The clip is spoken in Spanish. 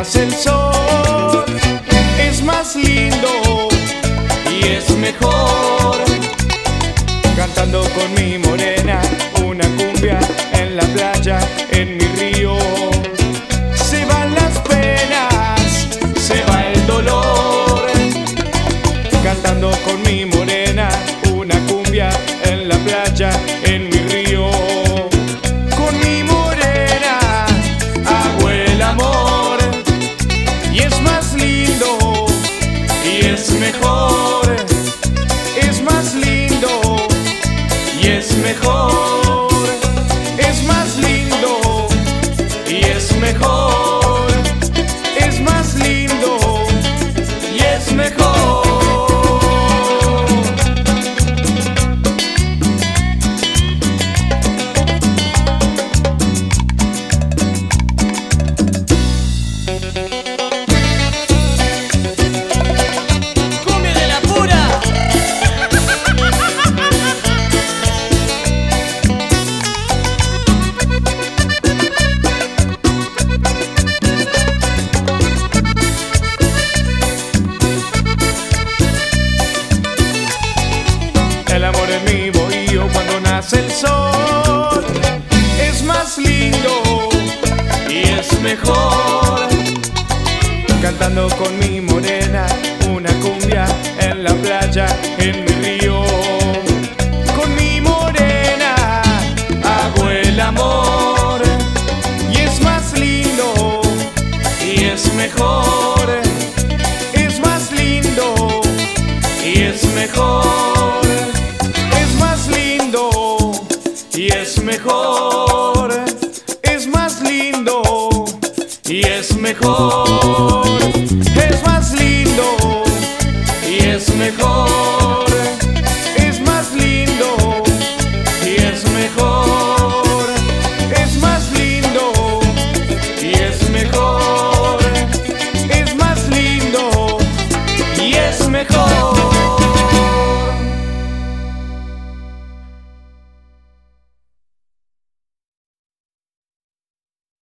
nace el sol. Es más lindo y es mejor cantando con mi morena una cumbia en la playa, en mi río. Se van las penas, se va el dolor, cantando con mi morena una cumbia en la playa, en mi río. Con mi morena hago el amor y es más lindo y es mejor. Es más lindo y es mejor. Es más lindo y es mejor. Es más lindo y es mejor. El amor en mi bohío cuando nace el sol. Es más lindo y es mejor cantando con mi morena